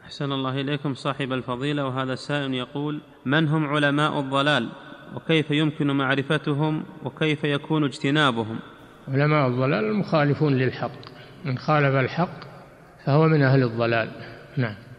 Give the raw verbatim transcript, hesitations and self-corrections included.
أحسن الله إليكم صاحب الفضيلة. وهذا السائل يقول: من هم علماء الضلال، وكيف يمكن معرفتهم، وكيف يكون اجتنابهم؟ علماء الضلال المخالفون للحق، من خالف الحق فهو من أهل الضلال. نعم.